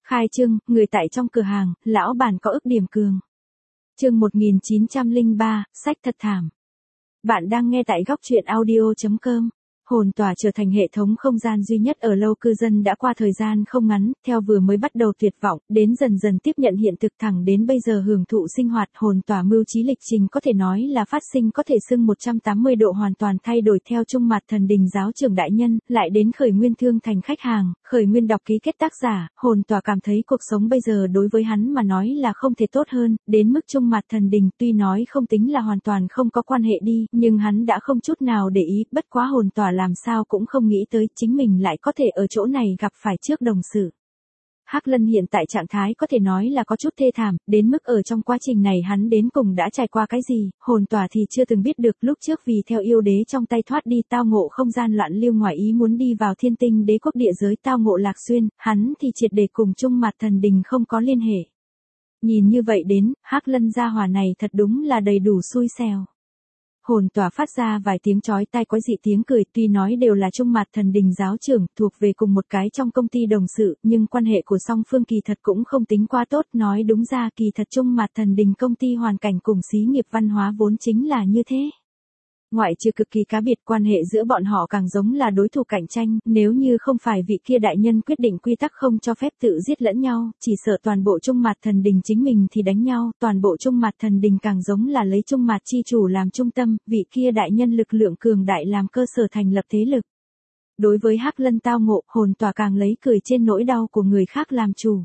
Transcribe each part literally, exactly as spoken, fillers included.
Khai trương, người tại trong cửa hàng, lão bản có ức điểm cường. Chương một nghìn chín trăm lẻ ba, sách thật thảm. Bạn đang nghe tại góc truyện audio chấm com. Hồn tỏa trở thành hệ thống không gian duy nhất ở lâu cư dân đã qua thời gian không ngắn, theo vừa mới bắt đầu tuyệt vọng, đến dần dần tiếp nhận hiện thực thẳng đến bây giờ hưởng thụ sinh hoạt. Hồn tỏa mưu trí lịch trình có thể nói là phát sinh có thể xưng một trăm tám mươi độ hoàn toàn thay đổi theo trung mặt thần đình giáo trưởng đại nhân, lại đến khởi nguyên thương thành khách hàng, khởi nguyên đọc ký kết tác giả. Hồn tỏa cảm thấy cuộc sống bây giờ đối với hắn mà nói là không thể tốt hơn, đến mức trung mặt thần đình tuy nói không tính là hoàn toàn không có quan hệ đi, nhưng hắn đã không chút nào để ý, bất quá hồn tỏa làm sao cũng không nghĩ tới chính mình lại có thể ở chỗ này gặp phải trước đồng sự. Hắc Lân hiện tại trạng thái có thể nói là có chút thê thảm, đến mức ở trong quá trình này hắn đến cùng đã trải qua cái gì, hồn tỏa thì chưa từng biết được. Lúc trước vì theo yêu đế trong tay thoát đi tao ngộ không gian loạn lưu ngoài ý muốn đi vào thiên tinh đế quốc địa giới tao ngộ Lạc Xuyên, hắn thì triệt để cùng trung mặt thần đình không có liên hệ. Nhìn như vậy đến, Hắc Lân gia hỏa này thật đúng là đầy đủ xui xẻo. Hồn tỏa phát ra vài tiếng chói tai quái dị tiếng cười, tuy nói đều là trung mặt thần đình giáo trưởng, thuộc về cùng một cái trong công ty đồng sự, nhưng quan hệ của song phương kỳ thật cũng không tính quá tốt. Nói đúng ra kỳ thật trung mặt thần đình công ty hoàn cảnh cùng xí nghiệp văn hóa vốn chính là như thế. Ngoại trừ cực kỳ cá biệt, quan hệ giữa bọn họ càng giống là đối thủ cạnh tranh, nếu như không phải vị kia đại nhân quyết định quy tắc không cho phép tự giết lẫn nhau, chỉ sợ toàn bộ trung mặt thần đình chính mình thì đánh nhau, toàn bộ trung mặt thần đình càng giống là lấy trung mặt chi chủ làm trung tâm, vị kia đại nhân lực lượng cường đại làm cơ sở thành lập thế lực. Đối với Hắc Lân tao ngộ, hồn tỏa càng lấy cười trên nỗi đau của người khác làm chủ.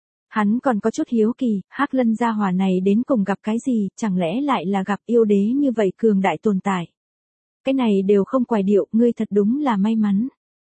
Hắn còn có chút hiếu kỳ, Hắc Lân gia hỏa này đến cùng gặp cái gì, chẳng lẽ lại là gặp yêu đế như vậy cường đại tồn tại. Cái này đều không quài điệu, ngươi thật đúng là may mắn.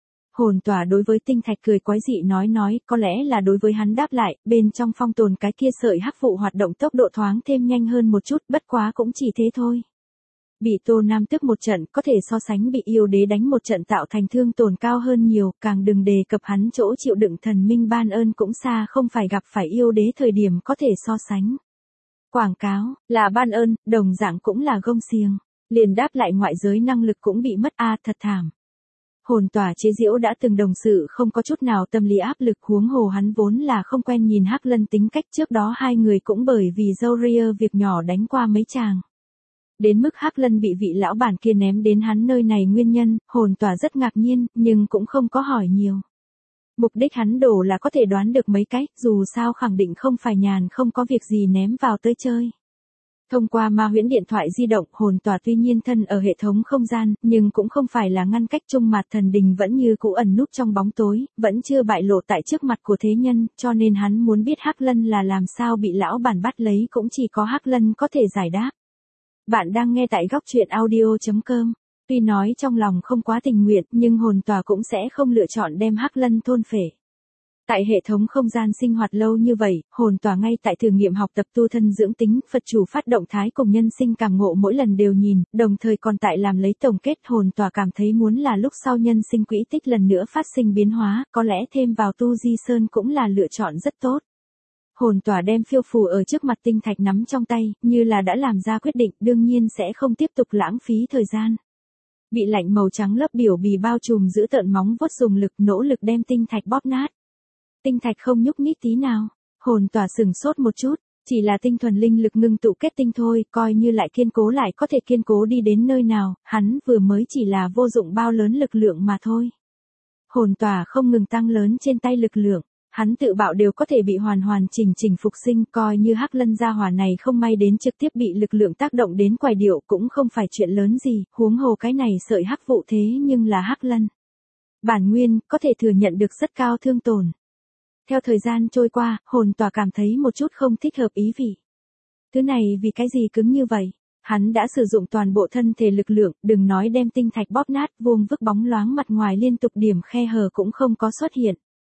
Hồn tỏa đối với tinh thạch cười quái dị nói nói, có lẽ là đối với hắn đáp lại, bên trong phong tồn cái kia sợi hắc vụ hoạt động tốc độ thoáng thêm nhanh hơn một chút, bất quá cũng chỉ thế thôi. Bị Tô Nam tức một trận có thể so sánh bị yêu đế đánh một trận tạo thành thương tổn cao hơn nhiều, càng đừng đề cập hắn chỗ chịu đựng thần minh ban ơn cũng xa không phải gặp phải yêu đế thời điểm có thể so sánh. Quảng cáo, là ban ơn, đồng dạng cũng là gông xiềng. Liền đáp lại ngoại giới năng lực cũng bị mất a à, thật thảm. Hồn tỏa chế giễu đã từng đồng sự không có chút nào tâm lý áp lực, huống hồ hắn vốn là không quen nhìn Hắc Lân tính cách, trước đó hai người cũng bởi vì dâu ria việc nhỏ đánh qua mấy chàng. Đến mức Hắc Lân bị vị lão bản kia ném đến hắn nơi này nguyên nhân, hồn tỏa rất ngạc nhiên, nhưng cũng không có hỏi nhiều. Mục đích hắn đổ là có thể đoán được mấy cái, dù sao khẳng định không phải nhàn không có việc gì ném vào tới chơi. Thông qua ma huyễn điện thoại di động, hồn tỏa tuy nhiên thân ở hệ thống không gian, nhưng cũng không phải là ngăn cách trung mặt thần đình vẫn như cũ ẩn núp trong bóng tối, vẫn chưa bại lộ tại trước mặt của thế nhân, cho nên hắn muốn biết Hắc Lân là làm sao bị lão bản bắt lấy cũng chỉ có Hắc Lân có thể giải đáp. Bạn đang nghe tại góc truyện audio chấm com. Tuy nói trong lòng không quá tình nguyện, nhưng hồn tỏa cũng sẽ không lựa chọn đem Hắc Lân thôn phệ. Tại hệ thống không gian sinh hoạt lâu như vậy, hồn tỏa ngay tại thử nghiệm học tập tu thân dưỡng tính, Phật chủ phát động thái cùng nhân sinh cảm ngộ mỗi lần đều nhìn, đồng thời còn tại làm lấy tổng kết. Hồn tỏa cảm thấy muốn là lúc sau nhân sinh quỹ tích lần nữa phát sinh biến hóa, có lẽ thêm vào tu di sơn cũng là lựa chọn rất tốt. Hồn tỏa đem phiêu phù ở trước mặt tinh thạch nắm trong tay, như là đã làm ra quyết định, đương nhiên sẽ không tiếp tục lãng phí thời gian. Bị lạnh màu trắng lớp biểu bì bao trùm giữ tợn móng vuốt dùng lực nỗ lực đem tinh thạch bóp nát. Tinh thạch không nhúc nhích tí nào, hồn tỏa sừng sốt một chút, chỉ là tinh thuần linh lực ngưng tụ kết tinh thôi, coi như lại kiên cố lại có thể kiên cố đi đến nơi nào, hắn vừa mới chỉ là vô dụng bao lớn lực lượng mà thôi. Hồn tỏa không ngừng tăng lớn trên tay lực lượng, hắn tự bạo đều có thể bị hoàn hoàn chỉnh chỉnh phục sinh, coi như Hắc Lân gia hỏa này không may đến trực tiếp bị lực lượng tác động đến quài điệu cũng không phải chuyện lớn gì, huống hồ cái này sợi hắc vụ thế nhưng là Hắc Lân. Bản nguyên, có thể thừa nhận được rất cao thương tổn. Theo thời gian trôi qua, hồn tỏa cảm thấy một chút không thích hợp ý vị. Thứ này vì cái gì cứng như vậy? Hắn đã sử dụng toàn bộ thân thể lực lượng, đừng nói đem tinh thạch bóp nát, vuông vức bóng loáng mặt ngoài liên tục điểm khe hở cũng không có xuất hiện.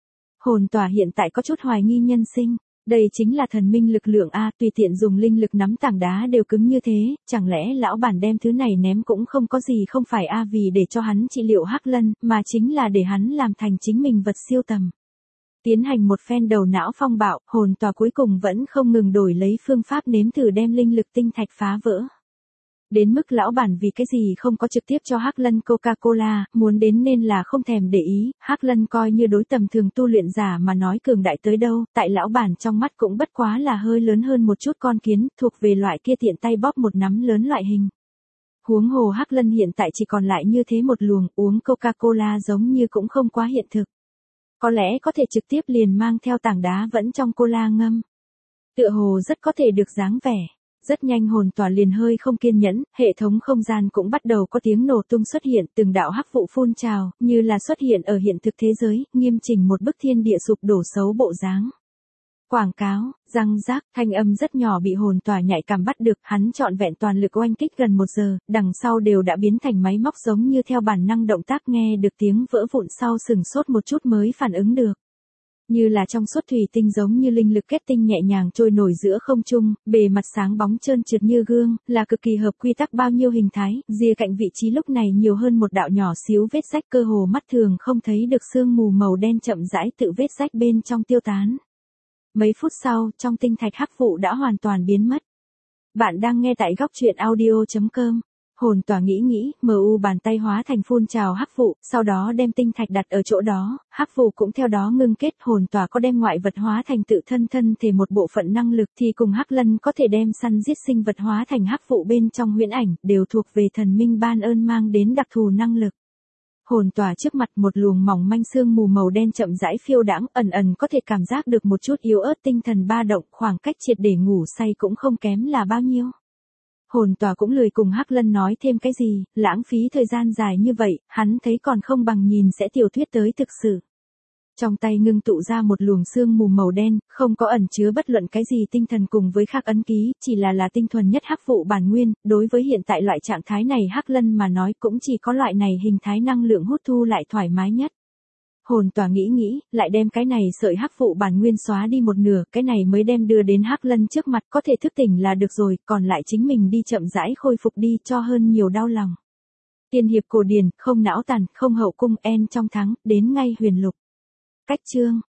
Hồn tỏa hiện tại có chút hoài nghi nhân sinh. Đây chính là thần minh lực lượng a, tùy tiện dùng linh lực nắm tảng đá đều cứng như thế, chẳng lẽ lão bản đem thứ này ném cũng không có gì không phải a, vì để cho hắn trị liệu Hắc Lân, mà chính là để hắn làm thành chính mình vật siêu tầm. Tiến hành một phen đầu não phong bạo, hồn tỏa cuối cùng vẫn không ngừng đổi lấy phương pháp nếm thử đem linh lực tinh thạch phá vỡ. Đến mức lão bản vì cái gì không có trực tiếp cho Hắc Lân Coca-Cola, muốn đến nên là không thèm để ý, Hắc Lân coi như đối tầm thường tu luyện giả mà nói cường đại tới đâu, tại lão bản trong mắt cũng bất quá là hơi lớn hơn một chút con kiến, thuộc về loại kia tiện tay bóp một nắm lớn loại hình. Huống hồ Hắc Lân hiện tại chỉ còn lại như thế một luồng, uống Coca-Cola giống như cũng không quá hiện thực. Có lẽ có thể trực tiếp liền mang theo tảng đá vẫn trong cola ngâm. Tựa hồ rất có thể được dáng vẻ. Rất nhanh hồn tỏa liền hơi không kiên nhẫn, hệ thống không gian cũng bắt đầu có tiếng nổ tung xuất hiện, từng đạo hắc vụ phun trào, như là xuất hiện ở hiện thực thế giới, nghiêm chỉnh một bức thiên địa sụp đổ xấu bộ dáng. Quảng cáo, răng rác, thanh âm rất nhỏ bị hồn tỏa nhạy cảm bắt được, hắn trọn vẹn toàn lực oanh kích gần một giờ, đằng sau đều đã biến thành máy móc giống như theo bản năng động tác nghe được tiếng vỡ vụn sau sừng sốt một chút mới phản ứng được. Như là trong suốt thủy tinh giống như linh lực kết tinh nhẹ nhàng trôi nổi giữa không trung, bề mặt sáng bóng trơn trượt như gương, là cực kỳ hợp quy tắc bao nhiêu hình thái, rìa cạnh vị trí lúc này nhiều hơn một đạo nhỏ xíu vết rách cơ hồ mắt thường không thấy được sương mù màu đen chậm rãi tự vết rách bên trong tiêu tán. Mấy phút sau, trong tinh thạch hắc vụ đã hoàn toàn biến mất. Bạn đang nghe tại góc truyện audio chấm com. Hồn tỏa nghĩ nghĩ, mờ u bàn tay hóa thành phun trào hắc vụ, sau đó đem tinh thạch đặt ở chỗ đó, hắc vụ cũng theo đó ngưng kết. Hồn tỏa có đem ngoại vật hóa thành tự thân thân thể một bộ phận năng lực thì cùng Hắc Lân có thể đem săn giết sinh vật hóa thành hắc vụ bên trong huyễn ảnh, đều thuộc về thần minh ban ơn mang đến đặc thù năng lực. Hồn tỏa trước mặt một luồng mỏng manh sương mù màu đen chậm rãi phiêu đãng, ẩn ẩn có thể cảm giác được một chút yếu ớt tinh thần ba động, khoảng cách triệt để ngủ say cũng không kém là bao nhiêu. Hồn tỏa cũng lười cùng Hắc Lân nói thêm cái gì, lãng phí thời gian dài như vậy, hắn thấy còn không bằng nhìn sẽ tiểu thuyết tới thực sự. Trong tay ngưng tụ ra một luồng sương mù màu đen, không có ẩn chứa bất luận cái gì tinh thần cùng với khắc ấn ký, chỉ là là tinh thuần nhất hắc vụ bản nguyên, đối với hiện tại loại trạng thái này Hắc Lân mà nói cũng chỉ có loại này hình thái năng lượng hút thu lại thoải mái nhất. Hồn tỏa nghĩ nghĩ, lại đem cái này sợi hắc vụ bản nguyên xóa đi một nửa, cái này mới đem đưa đến Hắc Lân trước mặt, có thể thức tỉnh là được rồi, còn lại chính mình đi chậm rãi khôi phục đi cho hơn nhiều đau lòng. Tiên hiệp cổ điển, không não tàn, không hậu cung en trong thắng, đến ngay huyền lục. Cách chương